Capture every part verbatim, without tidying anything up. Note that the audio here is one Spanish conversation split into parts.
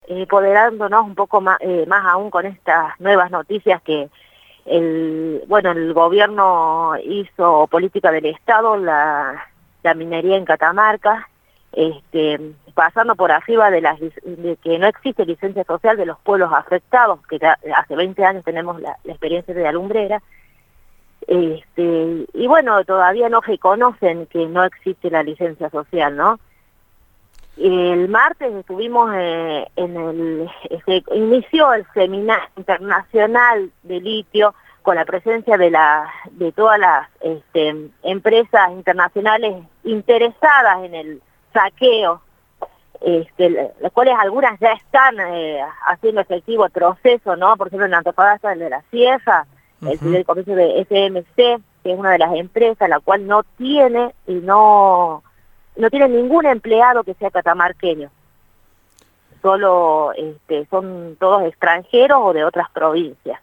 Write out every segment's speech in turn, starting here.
empoderándonos un poco más, eh, más aún con estas nuevas noticias que el, bueno, el gobierno hizo política del Estado, la, la minería en Catamarca, este, pasando por arriba de, las, de que no existe licencia social de los pueblos afectados, que ya hace veinte años tenemos la, la experiencia de la lumbrera, este, y bueno, todavía no reconocen que no existe la licencia social, ¿no? El martes estuvimos eh, en el, se inició el Seminario Internacional de Litio con la presencia de la de todas las este, empresas internacionales interesadas en el saqueo, este, las cuales algunas ya están eh, haciendo efectivo el proceso, ¿no? Por ejemplo, en Antofagasta, el de la Sierra, uh-huh. el del comercio de S M C, que es una de las empresas, la cual no tiene y no... no tiene ningún empleado que sea catamarqueño, solo este, son todos extranjeros o de otras provincias.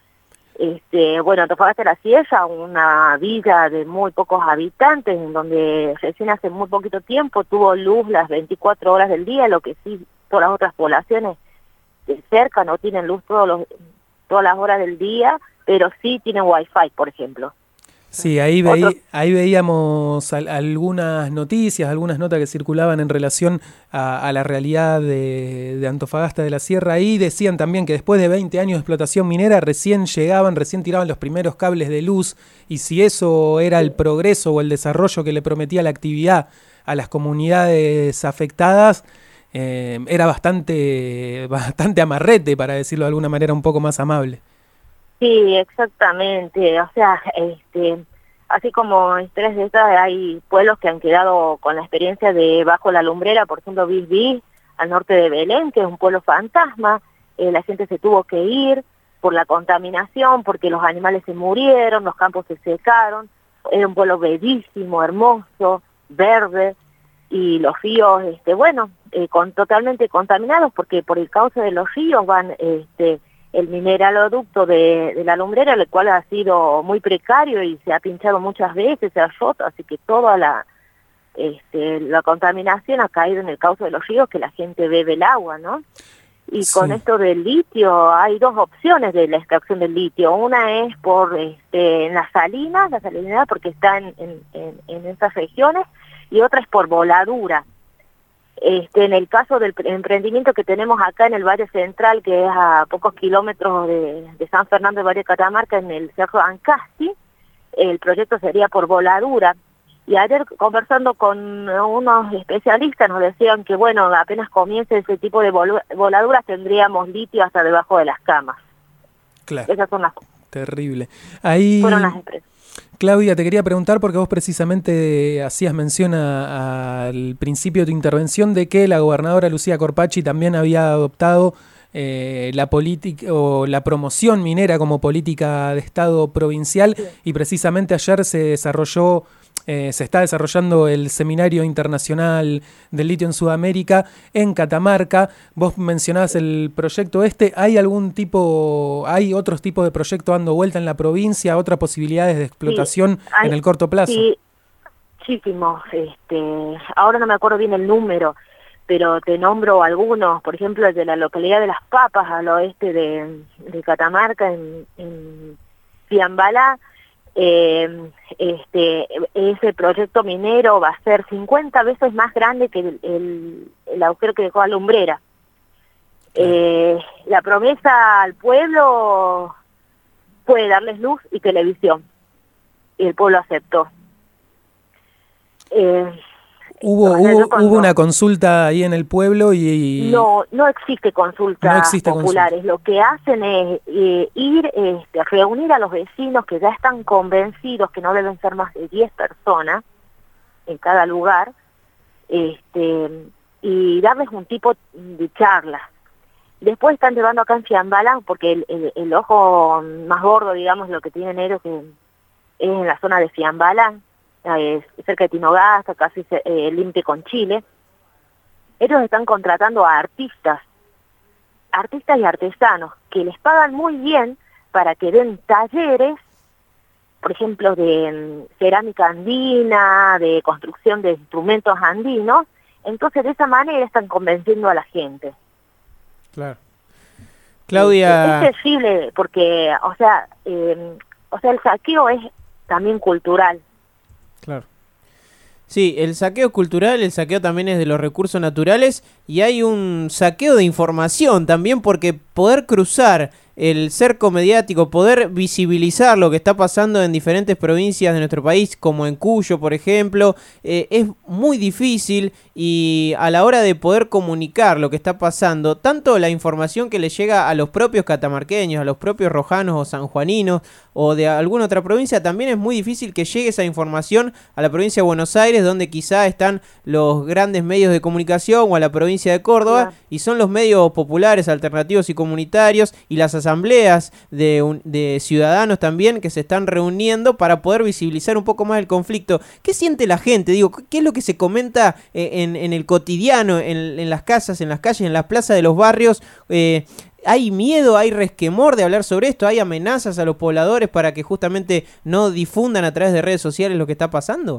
Este, bueno, Antofagasta de la Sierra, una villa de muy pocos habitantes, en donde recién hace muy poquito tiempo tuvo luz las veinticuatro horas del día, lo que sí todas las otras poblaciones de cerca no tienen luz todos los, todas las horas del día, pero sí tienen wifi, por ejemplo. Sí, ahí, veí, ahí veíamos al, algunas noticias, algunas notas que circulaban en relación a, a la realidad de, de Antofagasta de la Sierra. Ahí decían también que después de veinte años de explotación minera recién llegaban, recién tiraban los primeros cables de luz, y si eso era el progreso o el desarrollo que le prometía la actividad a las comunidades afectadas, eh, era bastante, bastante amarrete, para decirlo de alguna manera un poco más amable. Sí, exactamente, o sea, este, así como historias de estas, hay pueblos que han quedado con la experiencia de bajo la lumbrera, por ejemplo, Bisbí, al norte de Belén, que es un pueblo fantasma, eh, la gente se tuvo que ir por la contaminación, porque los animales se murieron, los campos se secaron, era un pueblo bellísimo, hermoso, verde, y los ríos, este, bueno, eh, con, totalmente contaminados, porque por el cauce de los ríos van, este, el mineraloducto de, de la lumbrera, el cual ha sido muy precario y se ha pinchado muchas veces, se ha roto, así que toda la, este, la contaminación ha caído en el cauce de los ríos, que la gente bebe el agua, ¿no? Y sí. Con esto del litio, hay dos opciones de la extracción del litio. Una es por este, en las salinas, la salinidad, porque está en, en, en, en esas regiones, y otra es por voladura. Este, en el caso del emprendimiento que tenemos acá en el Valle Central, que es a pocos kilómetros de, de San Fernando de Valle de Catamarca, en el Cerro Ancasti, el proyecto sería por voladura. Y ayer, conversando con unos especialistas, nos decían que, bueno, apenas comience ese tipo de vol voladuras, tendríamos litio hasta debajo de las camas. Claro. Esas son las... Terrible. Ahí... Fueron las empresas. Claudia, te quería preguntar, porque vos precisamente hacías mención a, a, al principio de tu intervención de que la gobernadora Lucía Corpacci también había adoptado eh, la política o la promoción minera como política de Estado provincial, sí. Y precisamente ayer se desarrolló, eh, se está desarrollando el Seminario Internacional del Litio en Sudamérica en Catamarca. Vos mencionabas el proyecto este. ¿Hay algún tipo, hay otros tipos de proyectos dando vuelta en la provincia, otras posibilidades de explotación sí, hay, en el corto plazo? Sí, muchísimos. Este, ahora no me acuerdo bien el número, pero te nombro algunos. Por ejemplo, el de la localidad de Las Papas, al oeste de, de Catamarca, en, en Fiambalá. Eh, este, ese proyecto minero va a ser cincuenta veces más grande que el, el, el agujero que dejó la lumbrera. Eh, la promesa al pueblo fue darles luz y televisión, y el pueblo aceptó. Eh, Hubo, hubo, cuando, hubo una consulta ahí en el pueblo y... No, no existe consultas no existe populares. Consulta. Lo que hacen es eh, ir, este, reunir a los vecinos que ya están convencidos que no deben ser más de diez personas en cada lugar, este, y darles un tipo de charla. Después están llevando acá en Fiambalá, porque el, el, el ojo más gordo, digamos, lo que tienen ellos que es en la zona de Fiambalá, es cerca de Tinogasta, casi el eh, límite con Chile. Ellos están contratando a artistas, artistas y artesanos, que les pagan muy bien para que den talleres, por ejemplo, de um, cerámica andina, de construcción de instrumentos andinos. Entonces, de esa manera están convenciendo a la gente. Claro. Claudia... Es, es sensible porque, o sea, eh, o sea, el saqueo es también cultural. Claro. Sí, el saqueo cultural, el saqueo también es de los recursos naturales y hay un saqueo de información también porque poder cruzar el cerco mediático, poder visibilizar lo que está pasando en diferentes provincias de nuestro país, como en Cuyo, por ejemplo, eh, es muy difícil y a la hora de poder comunicar lo que está pasando, tanto la información que le llega a los propios catamarqueños, a los propios rojanos o sanjuaninos o de alguna otra provincia, también es muy difícil que llegue esa información a la provincia de Buenos Aires, donde quizá están los grandes medios de comunicación, o a la provincia de Córdoba, yeah. y son los medios populares, alternativos y comunitarios, y las asambleas de, un, de ciudadanos también que se están reuniendo para poder visibilizar un poco más el conflicto. ¿Qué siente la gente? Digo, ¿qué es lo que se comenta en, en el cotidiano, en, en las casas, en las calles, en las plazas de los barrios? Eh, ¿Hay miedo, hay resquemor de hablar sobre esto? ¿Hay amenazas a los pobladores para que justamente no difundan a través de redes sociales lo que está pasando?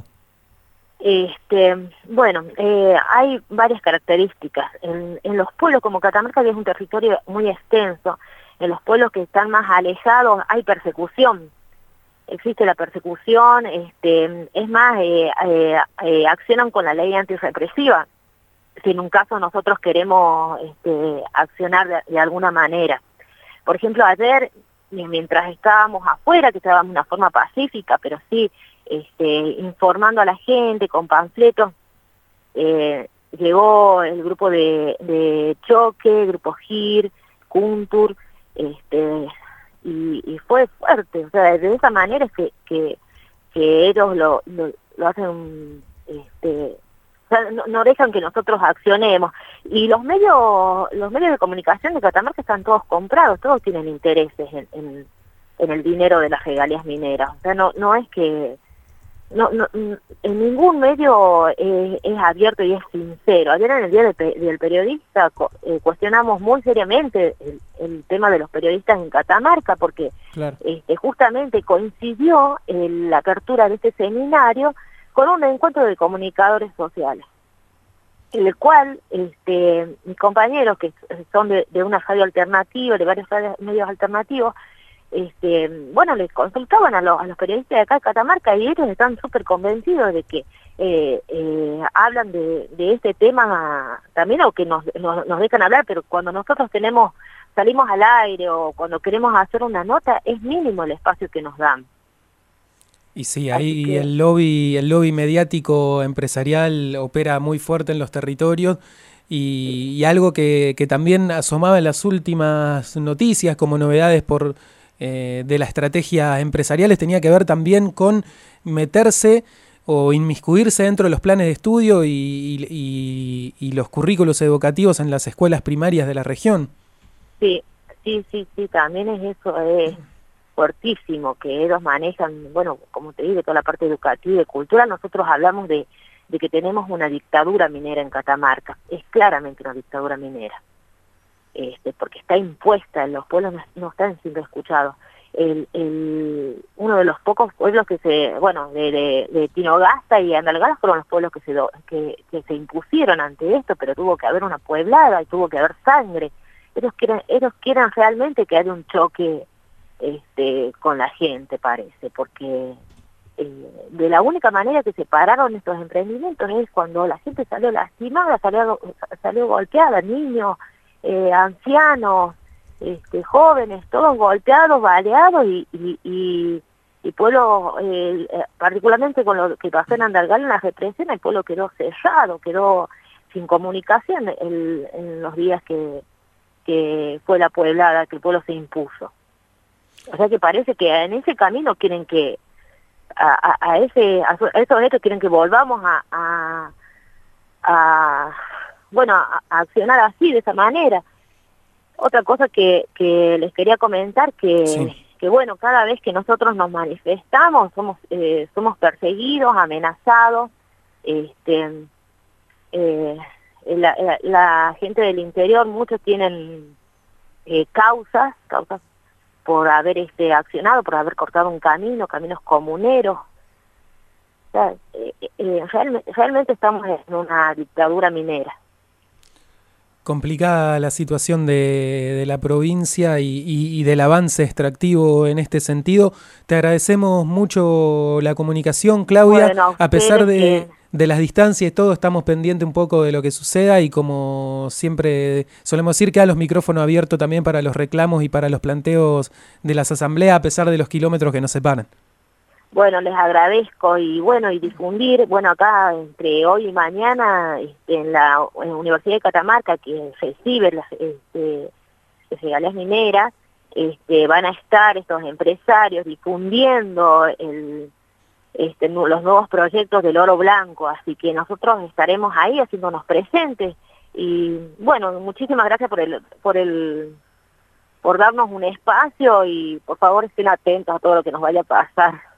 Este, bueno, eh, hay varias características. En, en los pueblos como Catamarca, que es un territorio muy extenso, en los pueblos que están más alejados hay persecución. Existe la persecución, este, es más, eh, eh, eh, accionan con la ley antirrepresiva. Si en un caso nosotros queremos este, accionar de, de alguna manera. Por ejemplo, ayer, mientras estábamos afuera, que estábamos de una forma pacífica, pero sí este, informando a la gente con panfletos, eh, llegó el grupo de, de choque, grupo G I R, Kuntur, este, y, y fue fuerte. O sea, de esa manera es que, que, que ellos lo, lo, lo hacen... Este, O sea, no, no dejan que nosotros accionemos. Y los medios los medios de comunicación de Catamarca están todos comprados, todos tienen intereses en, en, en el dinero de las regalías mineras. O sea, no no es que... no, no en ningún medio es, es abierto y es sincero. Ayer en el Día de, del Periodista eh, cuestionamos muy seriamente el, el tema de los periodistas en Catamarca, porque claro. este, justamente coincidió en la apertura de este seminario con un encuentro de comunicadores sociales, en el cual este, mis compañeros, que son de, de una radio alternativa, de varios medios alternativos, este, bueno, les consultaban a los, a los periodistas de acá de Catamarca, y ellos están súper convencidos de que eh, eh, hablan de, de este tema también, o que nos, nos, nos dejan hablar, pero cuando nosotros tenemos salimos al aire o cuando queremos hacer una nota, es mínimo el espacio que nos dan. Y sí, ahí que... el lobby, el lobby mediático empresarial opera muy fuerte en los territorios y, y algo que, que también asomaba en las últimas noticias como novedades por eh, de las estrategias empresariales tenía que ver también con meterse o inmiscuirse dentro de los planes de estudio y, y, y, y los currículos educativos en las escuelas primarias de la región. Sí, sí, sí, sí, también es eso, es... fuertísimo, que ellos manejan, bueno, como te digo, toda la parte educativa y de cultura. Nosotros hablamos de, de que tenemos una dictadura minera en Catamarca, es claramente una dictadura minera, este, porque está impuesta, en los pueblos no, no están siendo escuchados. El, el, uno de los pocos pueblos que se, bueno, de, de, de Tinogasta y Andalgalá fueron los pueblos que se, do, que, que se impusieron ante esto, pero tuvo que haber una pueblada y tuvo que haber sangre. Ellos quieren, ellos quieren realmente que haya un choque Este, con la gente, parece, porque eh, de la única manera que se pararon estos emprendimientos es cuando la gente salió lastimada, salió, salió golpeada, niños, eh, ancianos, este, jóvenes, todos golpeados, baleados y, y, y, y pueblo, eh, particularmente con lo que pasó en Andalgalá en la represión, el pueblo quedó cerrado, quedó sin comunicación el, en los días que, que fue la pueblada, que el pueblo se impuso. O sea que parece que en ese camino quieren que, a, a, a ese a, a esos hechos quieren que volvamos a, a, a bueno, a, a accionar así, de esa manera. Otra cosa que, que les quería comentar, que, sí. que bueno, cada vez que nosotros nos manifestamos, somos eh, somos perseguidos, amenazados, este eh, la, la, la gente del interior, muchos tienen eh, causas, causas por haber este accionado, por haber cortado un camino, caminos comuneros. O sea, eh, eh, realmente, realmente estamos en una dictadura minera. Complicada la situación de, de la provincia y, y, y del avance extractivo en este sentido. Te agradecemos mucho la comunicación, Claudia. Bueno, a pesar de, que... de las distancias y todo, estamos pendientes un poco de lo que suceda y como siempre solemos decir, queda los micrófonos abiertos también para los reclamos y para los planteos de las asambleas a pesar de los kilómetros que nos separan. Bueno, les agradezco y bueno, y difundir, bueno, acá entre hoy y mañana este, en la en la Universidad de Catamarca, que recibe las este, regalías mineras, este, van a estar estos empresarios difundiendo el, este, los nuevos proyectos del oro blanco, así que nosotros estaremos ahí haciéndonos presentes y bueno, muchísimas gracias por el, por el, por darnos un espacio y por favor estén atentos a todo lo que nos vaya a pasar.